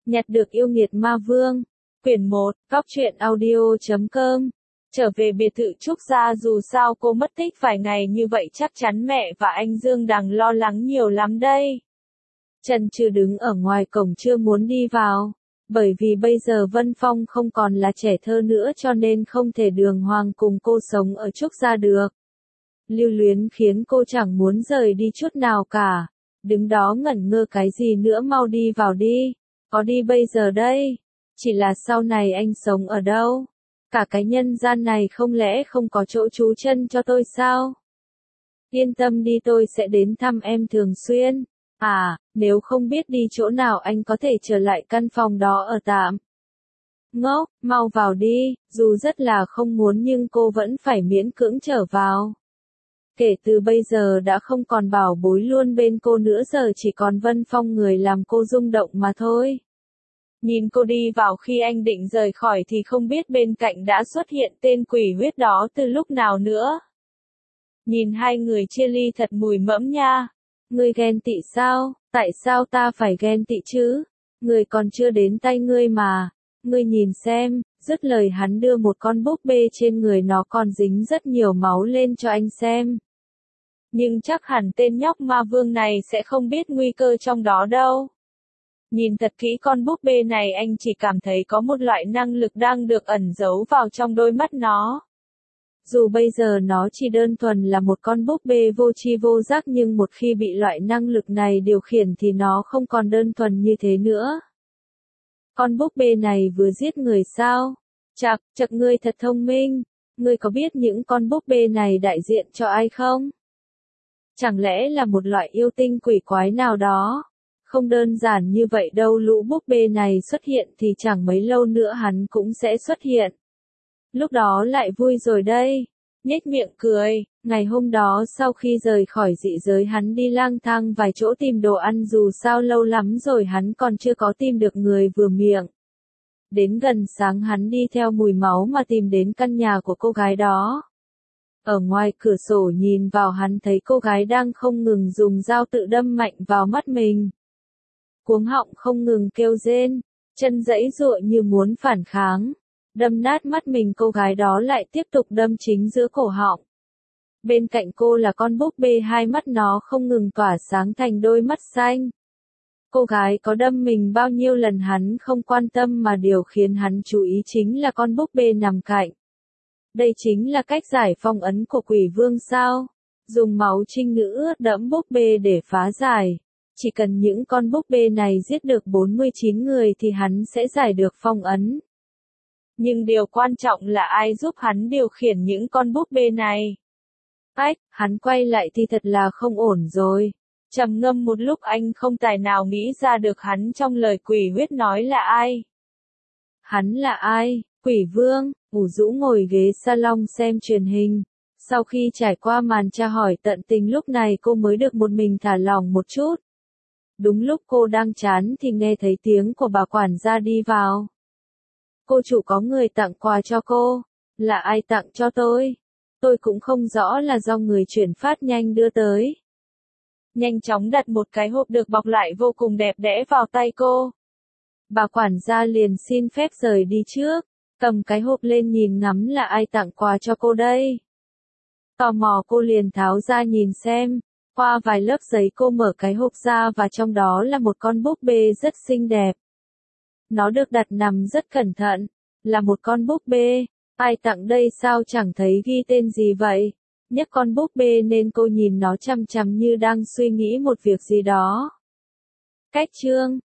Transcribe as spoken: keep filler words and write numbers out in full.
Nhặt được yêu nghiệt ma vương. Quyển một, Góc truyện audio chấm com. Trở về biệt thự Trúc Gia, dù sao cô mất tích vài ngày như vậy chắc chắn mẹ và anh Dương Đằng lo lắng nhiều lắm đây. Trần Trừ đứng ở ngoài cổng chưa muốn đi vào. Bởi vì bây giờ Vân Phong không còn là trẻ thơ nữa cho nên không thể đường hoàng cùng cô sống ở Trúc Gia được. Lưu luyến khiến cô chẳng muốn rời đi chút nào cả. Đứng đó ngẩn ngơ cái gì nữa, mau đi vào đi. Có đi bây giờ đây. Chỉ là sau này anh sống ở đâu? Cả cái nhân gian này không lẽ không có chỗ trú chân cho tôi sao? Yên tâm đi, tôi sẽ đến thăm em thường xuyên. À, nếu không biết đi chỗ nào anh có thể trở lại căn phòng đó ở tạm. Ngốc, mau vào đi, dù rất là không muốn nhưng cô vẫn phải miễn cưỡng trở vào. Kể từ bây giờ đã không còn bảo bối luôn bên cô nữa, giờ chỉ còn Vân Phong người làm cô rung động mà thôi. Nhìn cô đi vào khi anh định rời khỏi thì không biết bên cạnh đã xuất hiện tên quỷ huyết đó từ lúc nào nữa. Nhìn hai người chia ly thật mùi mẫm nha. Ngươi ghen tị sao? Tại sao ta phải ghen tị chứ? Người còn chưa đến tay ngươi mà. Ngươi nhìn xem. Dứt lời hắn đưa một con búp bê trên người nó còn dính rất nhiều máu lên cho anh xem. Nhưng chắc hẳn tên nhóc ma vương này sẽ không biết nguy cơ trong đó đâu. Nhìn thật kỹ con búp bê này anh chỉ cảm thấy có một loại năng lực đang được ẩn giấu vào trong đôi mắt nó. Dù bây giờ nó chỉ đơn thuần là một con búp bê vô tri vô giác nhưng một khi bị loại năng lực này điều khiển thì nó không còn đơn thuần như thế nữa. Con búp bê này vừa giết người sao? Chạc, chạc ngươi thật thông minh. Ngươi có biết những con búp bê này đại diện cho ai không? Chẳng lẽ là một loại yêu tinh quỷ quái nào đó? Không đơn giản như vậy đâu, lũ búp bê này xuất hiện thì chẳng mấy lâu nữa hắn cũng sẽ xuất hiện. Lúc đó lại vui rồi đây. Nhếch miệng cười, ngày hôm đó sau khi rời khỏi dị giới hắn đi lang thang vài chỗ tìm đồ ăn, dù sao lâu lắm rồi hắn còn chưa có tìm được người vừa miệng. Đến gần sáng hắn đi theo mùi máu mà tìm đến căn nhà của cô gái đó. Ở ngoài cửa sổ nhìn vào hắn thấy cô gái đang không ngừng dùng dao tự đâm mạnh vào mắt mình. Cuống họng không ngừng kêu rên, chân giãy giụa như muốn phản kháng. Đâm nát mắt mình, cô gái đó lại tiếp tục đâm chính giữa cổ họng. Bên cạnh cô là con búp bê, hai mắt nó không ngừng tỏa sáng thành đôi mắt xanh. Cô gái có đâm mình bao nhiêu lần hắn không quan tâm, mà điều khiến hắn chú ý chính là con búp bê nằm cạnh. Đây chính là cách giải phong ấn của quỷ vương sao? Dùng máu trinh nữ ướt đẫm búp bê để phá giải. Chỉ cần những con búp bê này giết được bốn mươi chín người thì hắn sẽ giải được phong ấn. Nhưng điều quan trọng là ai giúp hắn điều khiển những con búp bê này? Ách, hắn quay lại thì thật là không ổn rồi. Trầm ngâm một lúc anh không tài nào nghĩ ra được hắn trong lời quỷ huyết nói là ai. Hắn là ai? Quỷ vương. Ủ rũ ngồi ghế salon xem truyền hình. Sau khi trải qua màn tra hỏi tận tình lúc này cô mới được một mình thả lỏng một chút. Đúng lúc cô đang chán thì nghe thấy tiếng của bà quản gia đi vào. Cô chủ, có người tặng quà cho cô. Là ai tặng cho tôi? Tôi cũng không rõ, là do người chuyển phát nhanh đưa tới. Nhanh chóng đặt một cái hộp được bọc lại vô cùng đẹp đẽ vào tay cô. Bà quản gia liền xin phép rời đi trước. Cầm cái hộp lên nhìn ngắm, là ai tặng quà cho cô đây? Tò mò cô liền tháo ra nhìn xem. Qua vài lớp giấy cô mở cái hộp ra và trong đó là một con búp bê rất xinh đẹp. Nó được đặt nằm rất cẩn thận. Là một con búp bê. Ai tặng đây sao chẳng thấy ghi tên gì vậy? Nhấc con búp bê nên cô nhìn nó chằm chằm như đang suy nghĩ một việc gì đó. Cách chương